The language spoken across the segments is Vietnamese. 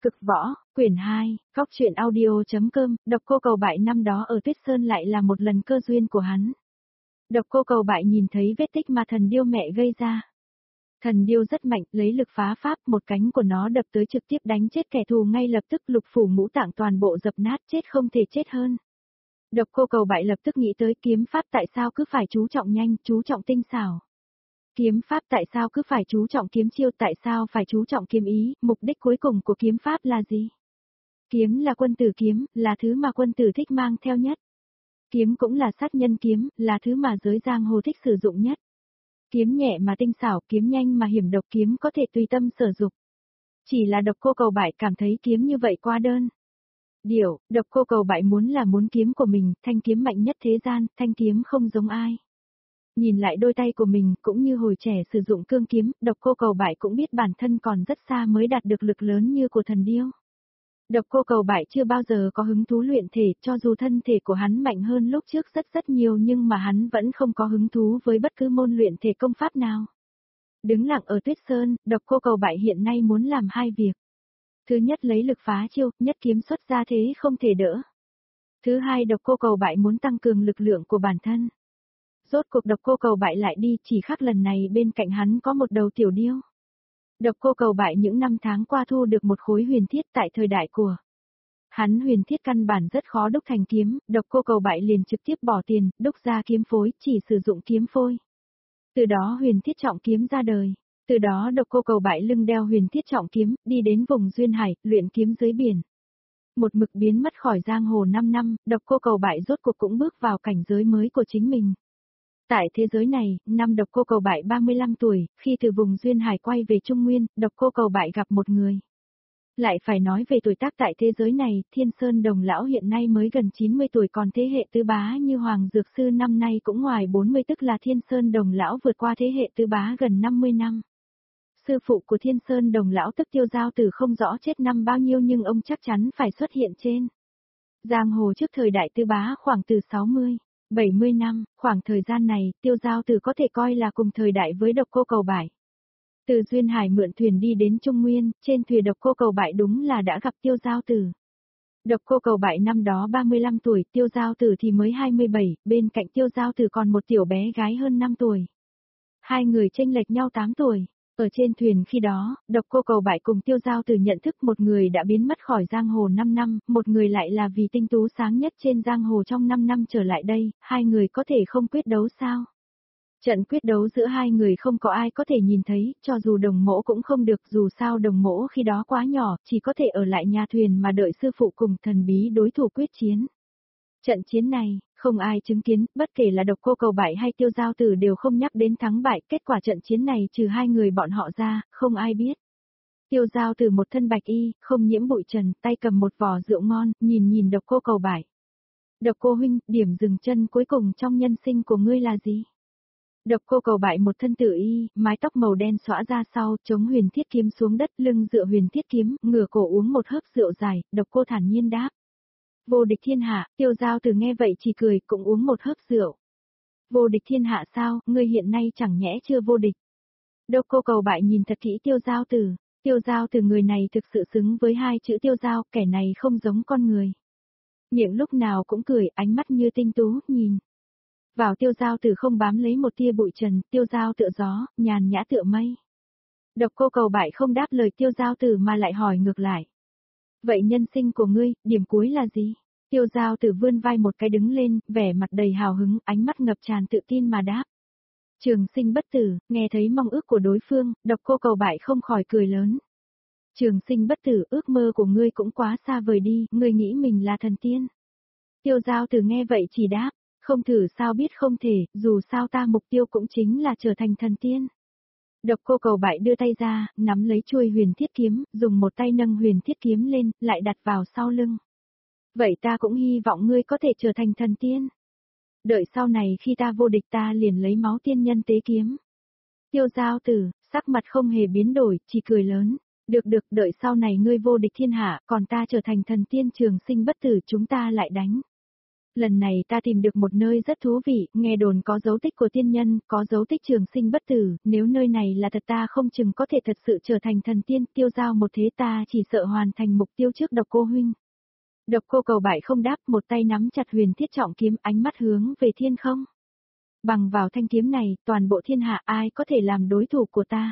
Cực võ, quyển 2, góc truyện audio.com, Độc Cô Cầu Bại năm đó ở Tuyết Sơn lại là một lần cơ duyên của hắn. Độc Cô Cầu Bại nhìn thấy vết tích mà thần điêu mẹ gây ra. Thần điêu rất mạnh, lấy lực phá pháp, một cánh của nó đập tới trực tiếp đánh chết kẻ thù ngay lập tức, lục phủ ngũ tạng toàn bộ dập nát, chết không thể chết hơn. Độc Cô Cầu Bại lập tức nghĩ tới kiếm pháp tại sao cứ phải chú trọng nhanh, chú trọng tinh xảo. Kiếm pháp tại sao cứ phải chú trọng kiếm chiêu, tại sao phải chú trọng kiếm ý, mục đích cuối cùng của kiếm pháp là gì? Kiếm là quân tử kiếm, là thứ mà quân tử thích mang theo nhất. Kiếm cũng là sát nhân kiếm, là thứ mà giới giang hồ thích sử dụng nhất. Kiếm nhẹ mà tinh xảo, kiếm nhanh mà hiểm độc, kiếm có thể tùy tâm sở dục. Chỉ là Độc Cô Cầu Bại cảm thấy kiếm như vậy quá đơn điệu, Độc Cô Cầu Bại muốn kiếm của mình, thanh kiếm mạnh nhất thế gian, thanh kiếm không giống ai. Nhìn lại đôi tay của mình, cũng như hồi trẻ sử dụng cương kiếm, Độc Cô Cầu Bại cũng biết bản thân còn rất xa mới đạt được lực lớn như của thần điêu. Độc Cô Cầu Bại chưa bao giờ có hứng thú luyện thể, cho dù thân thể của hắn mạnh hơn lúc trước rất nhiều, nhưng mà hắn vẫn không có hứng thú với bất cứ môn luyện thể công pháp nào. Đứng lặng ở Tuyết Sơn, Độc Cô Cầu Bại hiện nay muốn làm hai việc. Thứ nhất lấy lực phá chiêu, nhất kiếm xuất ra thế không thể đỡ. Thứ hai, Độc Cô Cầu Bại muốn tăng cường lực lượng của bản thân. Rốt cuộc Độc Cô Cầu Bại lại đi, chỉ khác lần này bên cạnh hắn có một đầu tiểu điêu. Độc Cô Cầu Bại những năm tháng qua thu được một khối huyền thiết tại thời đại của hắn, huyền thiết căn bản rất khó đúc thành kiếm, Độc Cô Cầu Bại liền trực tiếp bỏ tiền, đúc ra kiếm phối, chỉ sử dụng kiếm phôi. Từ đó huyền thiết trọng kiếm ra đời. Từ đó Độc Cô Cầu Bại lưng đeo huyền thiết trọng kiếm, đi đến vùng duyên hải, luyện kiếm dưới biển. Một mực biến mất khỏi giang hồ 5 năm, Độc Cô Cầu Bại rốt cuộc cũng bước vào cảnh giới mới của chính mình. Tại thế giới này, năm Độc Cô Cầu Bại 35 tuổi, khi từ vùng duyên hải quay về Trung Nguyên, Độc Cô Cầu Bại gặp một người. Lại phải nói về tuổi tác tại thế giới này, Thiên Sơn Đồng Lão hiện nay mới gần 90 tuổi, còn thế hệ tứ bá như Hoàng Dược Sư năm nay cũng ngoài 40, tức là Thiên Sơn Đồng Lão vượt qua thế hệ tứ bá gần 50 năm. Sư phụ của Thiên Sơn Đồng Lão tức Tiêu Giao Tử không rõ chết năm bao nhiêu, nhưng ông chắc chắn phải xuất hiện trên giang hồ trước thời đại tứ bá khoảng từ 70 năm, khoảng thời gian này, Tiêu Giao Tử có thể coi là cùng thời đại với Độc Cô Cầu Bại. Từ duyên hải mượn thuyền đi đến Trung Nguyên, trên thuyền Độc Cô Cầu Bại đúng là đã gặp Tiêu Giao Tử. Độc Cô Cầu Bại năm đó 35 tuổi, Tiêu Giao Tử thì mới 27, bên cạnh Tiêu Giao Tử còn một tiểu bé gái hơn 5 tuổi. Hai người chênh lệch nhau 8 tuổi. Ở trên thuyền khi đó, Độc Cô Cầu Bại cùng Tiêu Giao Tử nhận thức một người đã biến mất khỏi giang hồ 5 năm, một người lại là vì tinh tú sáng nhất trên giang hồ trong 5 năm trở lại đây, hai người có thể không quyết đấu sao? Trận quyết đấu giữa hai người không có ai có thể nhìn thấy, cho dù Đồng Mỗ cũng không được, dù sao Đồng Mỗ khi đó quá nhỏ, chỉ có thể ở lại nhà thuyền mà đợi sư phụ cùng thần bí đối thủ quyết chiến. Trận chiến này, không ai chứng kiến, bất kể là Độc Cô Cầu Bại hay Tiêu Giao Tử đều không nhắc đến thắng bại, kết quả trận chiến này trừ hai người bọn họ ra, không ai biết. Tiêu Giao Tử một thân bạch y, không nhiễm bụi trần, tay cầm một vò rượu ngon, nhìn Độc Cô Cầu Bại. Độc Cô huynh, điểm dừng chân cuối cùng trong nhân sinh của ngươi là gì? Độc Cô Cầu Bại một thân tử y, mái tóc màu đen xõa ra sau, chống huyền thiết kiếm xuống đất, lưng dựa huyền thiết kiếm, ngửa cổ uống một hớp rượu dài, Độc Cô thản nhiên đáp. Vô địch thiên hạ, Tiêu Giao Tử nghe vậy chỉ cười, cũng uống một hớp rượu. Vô địch thiên hạ sao, ngươi hiện nay chẳng nhẽ chưa vô địch. Độc Cô Cầu Bại nhìn thật kỹ Tiêu Giao Tử. Tiêu Giao Tử người này thực sự xứng với hai chữ Tiêu Giao, kẻ này không giống con người. Miệng lúc nào cũng cười, ánh mắt như tinh tú, nhìn vào Tiêu Giao Tử không bám lấy một tia bụi trần, Tiêu Giao tựa gió, nhàn nhã tựa mây. Độc Cô Cầu Bại không đáp lời Tiêu Giao Tử mà lại hỏi ngược lại. Vậy nhân sinh của ngươi, điểm cuối là gì? Tiêu Giao Tử vươn vai một cái đứng lên, vẻ mặt đầy hào hứng, ánh mắt ngập tràn tự tin mà đáp. Trường sinh bất tử, nghe thấy mong ước của đối phương, Độc Cô Cầu Bại không khỏi cười lớn. Trường sinh bất tử, ước mơ của ngươi cũng quá xa vời đi, ngươi nghĩ mình là thần tiên. Tiêu Giao Tử nghe vậy chỉ đáp, không thử sao biết không thể, dù sao ta mục tiêu cũng chính là trở thành thần tiên. Độc Cô Cầu Bại đưa tay ra, nắm lấy chuôi huyền thiết kiếm, dùng một tay nâng huyền thiết kiếm lên, lại đặt vào sau lưng. Vậy ta cũng hy vọng ngươi có thể trở thành thần tiên. Đợi sau này khi ta vô địch ta liền lấy máu tiên nhân tế kiếm. Tiêu Giao Tử, sắc mặt không hề biến đổi, chỉ cười lớn. Được, đợi sau này ngươi vô địch thiên hạ, còn ta trở thành thần tiên trường sinh bất tử, chúng ta lại đánh. Lần này ta tìm được một nơi rất thú vị, nghe đồn có dấu tích của tiên nhân, có dấu tích trường sinh bất tử, nếu nơi này là thật ta không chừng có thể thật sự trở thành thần tiên, tiêu giao một thế ta chỉ sợ hoàn thành mục tiêu trước Độc Cô huynh. Độc Cô Cầu Bại không đáp, một tay nắm chặt Huyền Thiết Trọng kiếm, ánh mắt hướng về thiên không. Bằng vào thanh kiếm này, toàn bộ thiên hạ ai có thể làm đối thủ của ta?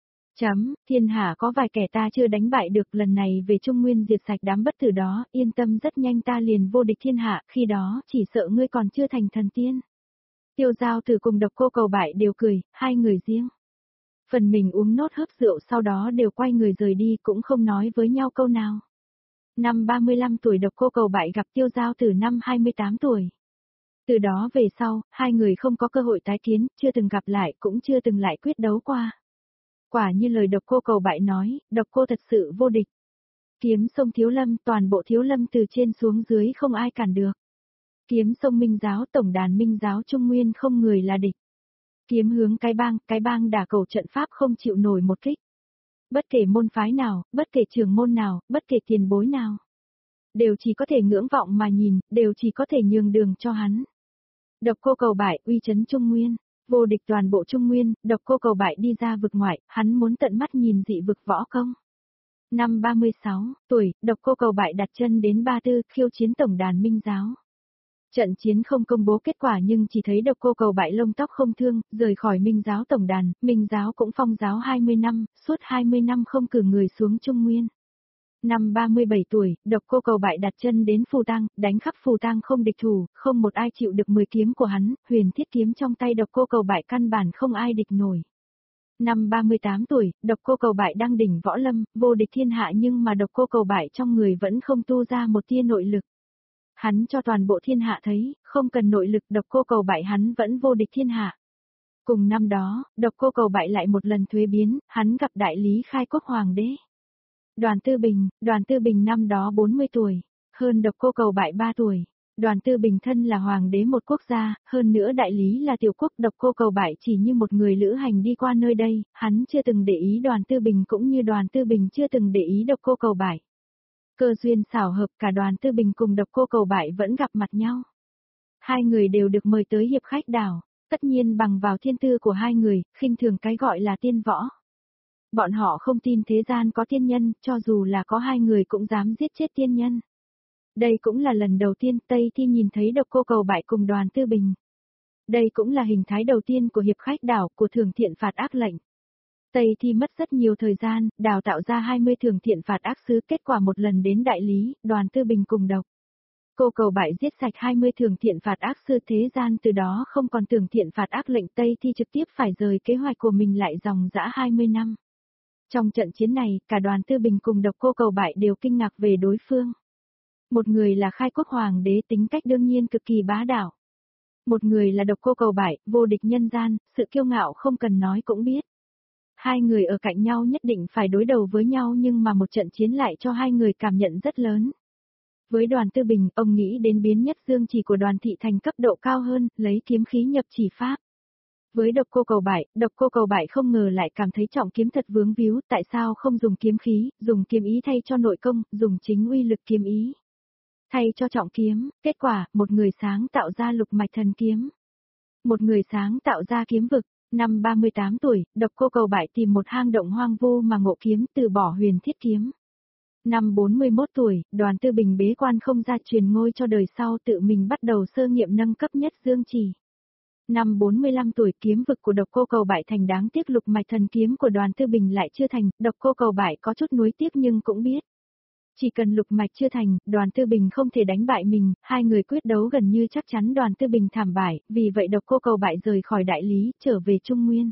Thiên hạ có vài kẻ ta chưa đánh bại được, lần này về Trung Nguyên diệt sạch đám bất tử đó, yên tâm rất nhanh ta liền vô địch thiên hạ, khi đó chỉ sợ ngươi còn chưa thành thần tiên. Tiêu Giao Tử cùng Độc Cô Cầu Bại đều cười, hai người riêng. Phần mình uống nốt hớp rượu sau đó đều quay người rời đi cũng không nói với nhau câu nào. Năm 35 tuổi Độc Cô Cầu Bại gặp Tiêu Giao Tử năm 28 tuổi. Từ đó về sau, hai người không có cơ hội tái kiến, chưa từng gặp lại cũng chưa từng lại quyết đấu qua. Quả như lời Độc Cô Cầu Bại nói, Độc Cô thật sự vô địch. Kiếm sông Thiếu Lâm, toàn bộ Thiếu Lâm từ trên xuống dưới không ai cản được. Kiếm sông Minh Giáo, tổng đàn Minh Giáo Trung Nguyên không người là địch. Kiếm hướng cái bang đả cầu trận pháp không chịu nổi một kích. Bất kể môn phái nào, bất kể trường môn nào, bất kể tiền bối nào. Đều chỉ có thể ngưỡng vọng mà nhìn, đều chỉ có thể nhường đường cho hắn. Độc Cô Cầu Bại uy chấn Trung Nguyên. Vô địch toàn bộ Trung Nguyên, Độc Cô Cầu Bại đi ra vực ngoại, hắn muốn tận mắt nhìn dị vực võ công. Năm 36 tuổi, Độc Cô Cầu Bại đặt chân đến Ba Tư, khiêu chiến tổng đàn Minh Giáo. Trận chiến không công bố kết quả nhưng chỉ thấy Độc Cô Cầu Bại lông tóc không thương, rời khỏi Minh Giáo tổng đàn, Minh Giáo cũng phong giáo 20 năm, suốt 20 năm không cử người xuống Trung Nguyên. Năm 37 tuổi, Độc Cô Cầu Bại đặt chân đến Phù Tang, đánh khắp Phù Tang không địch thủ, không một ai chịu được 10 kiếm của hắn, Huyền Thiết kiếm trong tay Độc Cô Cầu Bại căn bản không ai địch nổi. Năm 38 tuổi, Độc Cô Cầu Bại đăng đỉnh võ lâm, vô địch thiên hạ nhưng mà Độc Cô Cầu Bại trong người vẫn không tu ra một tia nội lực. Hắn cho toàn bộ thiên hạ thấy, không cần nội lực Độc Cô Cầu Bại hắn vẫn vô địch thiên hạ. Cùng năm đó, Độc Cô Cầu Bại lại một lần thuế biến, hắn gặp đại lý khai quốc hoàng đế. Đoàn Tư Bình năm đó 40 tuổi, hơn Độc Cô Cầu Bại 3 tuổi. Đoàn Tư Bình thân là hoàng đế một quốc gia, hơn nữa đại lý là tiểu quốc, Độc Cô Cầu Bại chỉ như một người lữ hành đi qua nơi đây, hắn chưa từng để ý Đoàn Tư Bình cũng như Đoàn Tư Bình chưa từng để ý Độc Cô Cầu Bại. Cơ duyên xảo hợp cả Đoàn Tư Bình cùng Độc Cô Cầu Bại vẫn gặp mặt nhau. Hai người đều được mời tới hiệp khách đảo, tất nhiên bằng vào thiên tư của hai người, khinh thường cái gọi là tiên võ. Bọn họ không tin thế gian có tiên nhân, cho dù là có hai người cũng dám giết chết tiên nhân. Đây cũng là lần đầu tiên Tây Thi nhìn thấy Độc Cô Cầu Bại cùng Đoàn Tư Bình. Đây cũng là hình thái đầu tiên của hiệp khách đảo của Thường Thiện Phạt Ác lệnh. Tây Thi mất rất nhiều thời gian, đào tạo ra 20 Thường Thiện Phạt Ác sứ, kết quả một lần đến đại lý, Đoàn Tư Bình cùng Độc Cô Cầu Bại giết sạch 20 Thường Thiện Phạt Ác sư, thế gian từ đó không còn Thường Thiện Phạt Ác lệnh, Tây Thi trực tiếp phải rời kế hoạch của mình lại dòng dã 20 năm. Trong trận chiến này, cả Đoàn Tư Bình cùng Độc Cô Cầu Bại đều kinh ngạc về đối phương. Một người là khai quốc hoàng đế tính cách đương nhiên cực kỳ bá đạo. Một người là Độc Cô Cầu Bại, vô địch nhân gian, sự kiêu ngạo không cần nói cũng biết. Hai người ở cạnh nhau nhất định phải đối đầu với nhau nhưng mà một trận chiến lại cho hai người cảm nhận rất lớn. Với Đoàn Tư Bình, ông nghĩ đến biến nhất dương chỉ của Đoàn Thị Thành cấp độ cao hơn, lấy kiếm khí nhập chỉ pháp. Với Độc Cô Cầu Bại không ngờ lại cảm thấy trọng kiếm thật vướng víu, tại sao không dùng kiếm khí, dùng kiếm ý thay cho nội công, dùng chính uy lực kiếm ý. Thay cho trọng kiếm, kết quả, một người sáng tạo ra lục mạch thần kiếm. Một người sáng tạo ra kiếm vực. Năm 38 tuổi, Độc Cô Cầu Bại tìm một hang động hoang vu mà ngộ kiếm, từ bỏ Huyền Thiết kiếm. Năm 41 tuổi, Đoàn Tư Bình bế quan không ra, truyền ngôi cho đời sau, tự mình bắt đầu sơ nghiệm nâng cấp nhất dương chỉ. Năm 45 tuổi, kiếm vực của Độc Cô Cầu Bại thành, đáng tiếc lục mạch thần kiếm của Đoàn Tư Bình lại chưa thành, Độc Cô Cầu Bại có chút nuối tiếc nhưng cũng biết. Chỉ cần lục mạch chưa thành, Đoàn Tư Bình không thể đánh bại mình, hai người quyết đấu gần như chắc chắn Đoàn Tư Bình thảm bại, vì vậy Độc Cô Cầu Bại rời khỏi đại lý, trở về Trung Nguyên.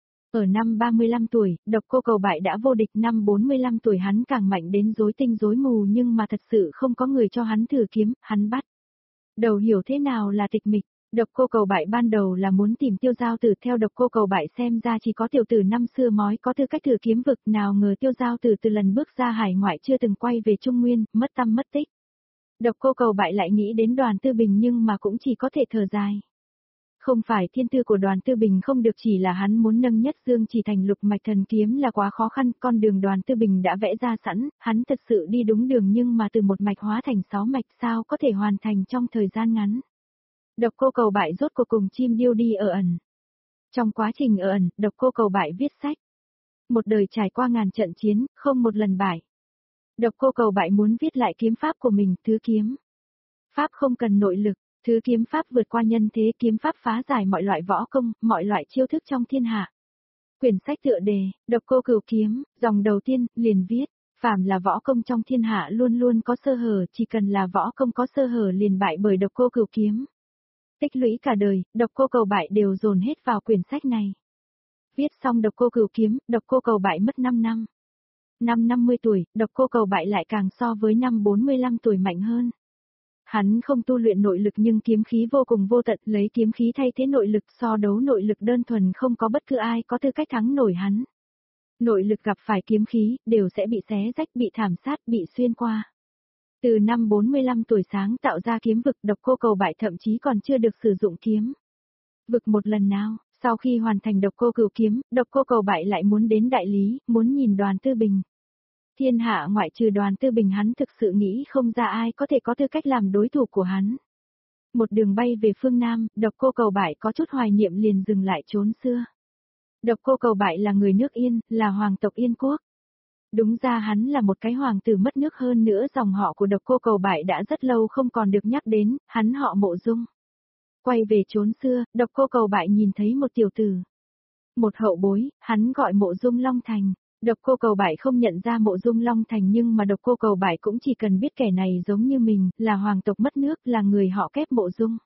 Ở năm 35 tuổi, Độc Cô Cầu Bại đã vô địch, năm 45 tuổi hắn càng mạnh đến rối tinh rối mù nhưng mà thật sự không có người cho hắn thử kiếm, hắn bắt đầu hiểu thế nào là tịch mịch. Độc Cô Cầu Bại ban đầu là muốn tìm Tiêu Giao Tử, theo Độc Cô Cầu Bại xem ra chỉ có tiểu tử năm xưa mói có tư cách thử kiếm vực, nào ngờ Tiêu Giao Tử từ lần bước ra hải ngoại chưa từng quay về Trung Nguyên, mất tăm mất tích. Độc Cô Cầu Bại lại nghĩ đến Đoàn Tư Bình nhưng mà cũng chỉ có thể thở dài. Không phải thiên tư của Đoàn Tư Bình không được, chỉ là hắn muốn nâng nhất dương chỉ thành lục mạch thần kiếm là quá khó khăn, con đường Đoàn Tư Bình đã vẽ ra sẵn, hắn thật sự đi đúng đường nhưng mà từ một mạch hóa thành 6 mạch sao có thể hoàn thành trong thời gian ngắn. Độc Cô Cầu Bại rốt cuộc cùng chim điêu đi ở ẩn. Trong quá trình ở ẩn, Độc Cô Cầu Bại viết sách. Một đời trải qua ngàn trận chiến, không một lần bại. Độc Cô Cầu Bại muốn viết lại kiếm pháp của mình, thứ kiếm. Pháp không cần nội lực, thứ kiếm pháp vượt qua nhân thế, kiếm pháp phá giải mọi loại võ công, mọi loại chiêu thức trong thiên hạ. Quyển sách tựa đề, Độc Cô Cửu Kiếm, dòng đầu tiên, liền viết, phàm là võ công trong thiên hạ luôn luôn có sơ hở, chỉ cần là võ công có sơ hở liền bại bởi Độc Cô Cửu Kiếm. Tích lũy cả đời, Độc Cô Cầu Bại đều dồn hết vào quyển sách này. Viết xong Độc Cô Cửu Kiếm, Độc Cô Cầu Bại mất 5 năm. Năm 50 tuổi, Độc Cô Cầu Bại lại càng so với năm 45 tuổi mạnh hơn. Hắn không tu luyện nội lực nhưng kiếm khí vô cùng vô tận, lấy kiếm khí thay thế nội lực, so đấu nội lực đơn thuần không có bất cứ ai có tư cách thắng nổi hắn. Nội lực gặp phải kiếm khí, đều sẽ bị xé rách, bị thảm sát, bị xuyên qua. Từ năm 45 tuổi sáng tạo ra kiếm vực, Độc Cô Cầu Bại thậm chí còn chưa được sử dụng kiếm vực một lần nào. Sau khi hoàn thành Độc Cô Cửu Kiếm, Độc Cô Cầu Bại lại muốn đến đại lý, muốn nhìn Đoàn Tư Bình. Thiên hạ ngoại trừ Đoàn Tư Bình hắn thực sự nghĩ không ra ai có thể có tư cách làm đối thủ của hắn. Một đường bay về phương Nam, Độc Cô Cầu Bại có chút hoài niệm liền dừng lại trốn xưa. Độc Cô Cầu Bại là người nước Yên, là hoàng tộc Yên Quốc. Đúng ra hắn là một cái hoàng tử mất nước, hơn nữa dòng họ của Độc Cô Cầu Bại đã rất lâu không còn được nhắc đến, hắn họ Mộ Dung. Quay về trốn xưa, Độc Cô Cầu Bại nhìn thấy một tiểu tử. Một hậu bối, hắn gọi Mộ Dung Long Thành. Độc Cô Cầu Bại không nhận ra Mộ Dung Long Thành nhưng mà Độc Cô Cầu Bại cũng chỉ cần biết kẻ này giống như mình, là hoàng tộc mất nước, là người họ Kép Mộ Dung.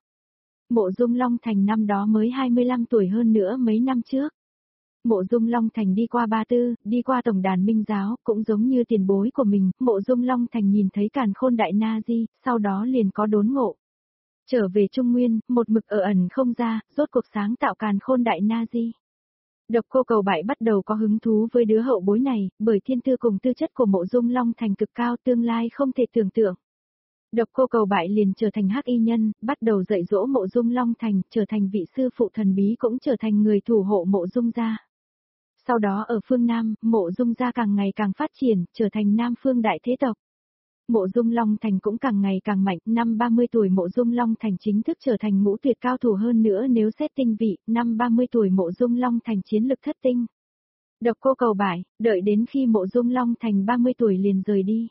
Mộ Dung Long Thành năm đó mới 25 tuổi, hơn nữa mấy năm trước. Mộ Dung Long Thành đi qua Ba Tư, đi qua tổng đàn Minh giáo, cũng giống như tiền bối của mình, Mộ Dung Long Thành nhìn thấy Càn Khôn Đại Na Di, sau đó liền có đốn ngộ. Trở về Trung Nguyên, một mực ở ẩn không ra, rốt cuộc sáng tạo Càn Khôn Đại Na Di. Độc Cô Cầu Bại bắt đầu có hứng thú với đứa hậu bối này, bởi thiên tư cùng tư chất của Mộ Dung Long Thành cực cao, tương lai không thể tưởng tượng. Độc Cô Cầu Bại liền trở thành hắc y nhân, bắt đầu dạy dỗ Mộ Dung Long Thành, trở thành vị sư phụ thần bí, cũng trở thành người thủ hộ Mộ Dung gia. Sau đó ở phương Nam, Mộ Dung gia càng ngày càng phát triển, trở thành Nam Phương đại thế tộc. Mộ Dung Long Thành cũng càng ngày càng mạnh, năm 30 tuổi Mộ Dung Long Thành chính thức trở thành ngũ tuyệt cao thủ, hơn nữa nếu xét tinh vị, năm 30 tuổi Mộ Dung Long Thành chiến lực thất tinh. Độc Cô Cầu Bại, đợi đến khi Mộ Dung Long Thành 30 tuổi liền rời đi.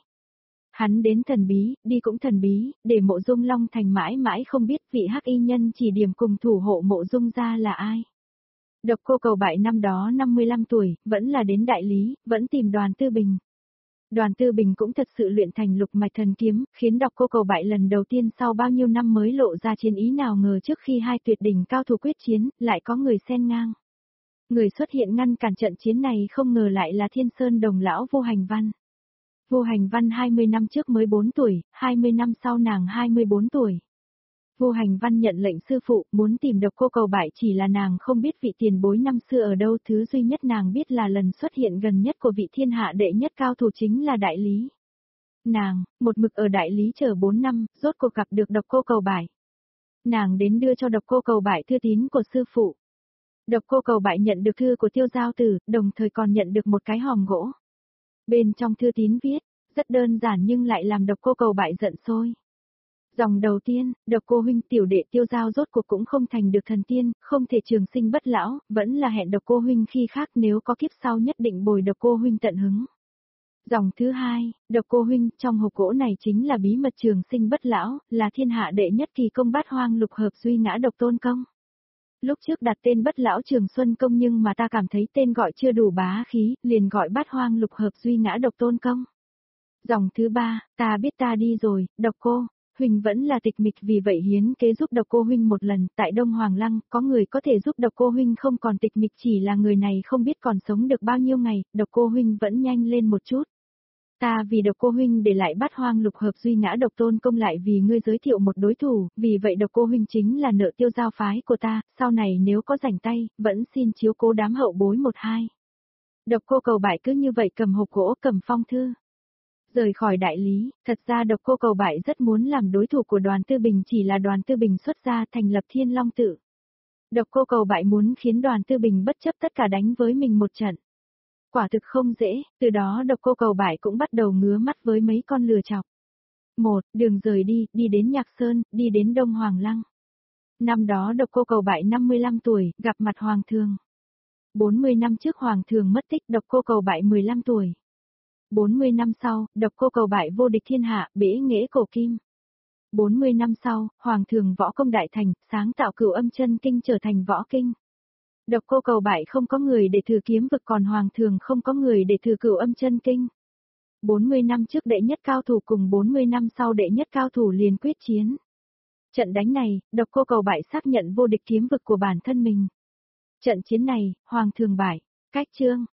Hắn đến thần bí, đi cũng thần bí, để Mộ Dung Long Thành mãi mãi không biết vị hắc y nhân chỉ điểm cùng thủ hộ Mộ Dung gia là ai. Độc Cô Cầu Bại năm đó 55 tuổi, vẫn là đến đại lý, vẫn tìm Đoàn Tư Bình. Đoàn Tư Bình cũng thật sự luyện thành lục mạch thần kiếm, khiến Độc Cô Cầu Bại lần đầu tiên sau bao nhiêu năm mới lộ ra chiến ý, nào ngờ trước khi hai tuyệt đỉnh cao thủ quyết chiến, lại có người xen ngang. Người xuất hiện ngăn cản trận chiến này không ngờ lại là Thiên Sơn Đồng lão Vô Hành Văn. Vô Hành Văn 20 năm trước mới 4 tuổi, 20 năm sau nàng 24 tuổi. Vô Hành Văn nhận lệnh sư phụ, muốn tìm Độc Cô Cầu Bại, chỉ là nàng không biết vị tiền bối năm xưa ở đâu, thứ duy nhất nàng biết là lần xuất hiện gần nhất của vị thiên hạ đệ nhất cao thủ chính là đại lý. Nàng, một mực ở đại lý chờ 4 năm, rốt cuộc gặp được Độc Cô Cầu Bại. Nàng đến đưa cho Độc Cô Cầu Bại thư tín của sư phụ. Độc Cô Cầu Bại nhận được thư của Tiêu Giao Tử, đồng thời còn nhận được một cái hòm gỗ. Bên trong thư tín viết, rất đơn giản nhưng lại làm Độc Cô Cầu Bại giận sôi. Dòng đầu tiên, Độc Cô huynh tiểu đệ Tiêu Giao rốt cuộc cũng không thành được thần tiên, không thể trường sinh bất lão, vẫn là hẹn Độc Cô huynh khi khác, nếu có kiếp sau nhất định bồi Độc Cô huynh tận hứng. Dòng thứ hai, Độc Cô huynh, trong hộp gỗ này chính là bí mật trường sinh bất lão, là thiên hạ đệ nhất kỳ công Bát Hoang Lục Hợp Duy Ngã Độc Tôn Công. Lúc trước đặt tên Bất Lão Trường Xuân Công nhưng mà ta cảm thấy tên gọi chưa đủ bá khí, liền gọi Bát Hoang Lục Hợp Duy Ngã Độc Tôn Công. Dòng thứ ba, ta biết ta đi rồi, Độc Cô huynh vẫn là tịch mịch, vì vậy hiến kế giúp Độc Cô huynh một lần, tại Đông Hoàng Lăng, có người có thể giúp Độc Cô huynh không còn tịch mịch, chỉ là người này không biết còn sống được bao nhiêu ngày, Độc Cô huynh vẫn nhanh lên một chút. Ta vì Độc Cô huynh để lại Bát Hoang Lục Hợp Duy Ngã Độc Tôn Công, lại vì ngươi giới thiệu một đối thủ, vì vậy Độc Cô huynh chính là nợ Tiêu Giao phái của ta, sau này nếu có rảnh tay, vẫn xin chiếu cố đám hậu bối một hai. Độc Cô Cầu Bại cứ như vậy cầm hộp gỗ, cầm phong thư, rời khỏi đại lý. Thật ra Độc Cô Cầu Bại rất muốn làm đối thủ của Đoàn Tư Bình, chỉ là Đoàn Tư Bình xuất gia thành lập Thiên Long Tự. Độc Cô Cầu Bại muốn khiến Đoàn Tư Bình bất chấp tất cả đánh với mình một trận. Quả thực không dễ, từ đó Độc Cô Cầu Bại cũng bắt đầu ngứa mắt với mấy con lừa chọc. 1. Đường rời đi, đi đến Nhạc Sơn, đi đến Đông Hoàng Lăng. Năm đó Độc Cô Cầu Bại 55 tuổi, gặp mặt Hoàng thượng. 40 năm trước Hoàng thượng mất tích, Độc Cô Cầu Bại 15 tuổi. 40 năm sau, Độc Cô Cầu Bại vô địch thiên hạ, bế nghệ cổ kim. 40 năm sau, Hoàng thượng võ công đại thành, sáng tạo Cửu Âm Chân Kinh trở thành võ kinh. Độc Cô Cầu Bại không có người để thử kiếm vực, còn Hoàng thượng không có người để thử Cửu Âm Chân Kinh. 40 năm trước đệ nhất cao thủ cùng 40 năm sau đệ nhất cao thủ liền quyết chiến. Trận đánh này, Độc Cô Cầu Bại xác nhận vô địch kiếm vực của bản thân mình. Trận chiến này, Hoàng thượng bại. Cách chương